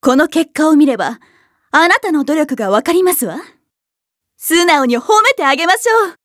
この結果を見れば、あなたの努力がわかりますわ。素直に褒めてあげましょう。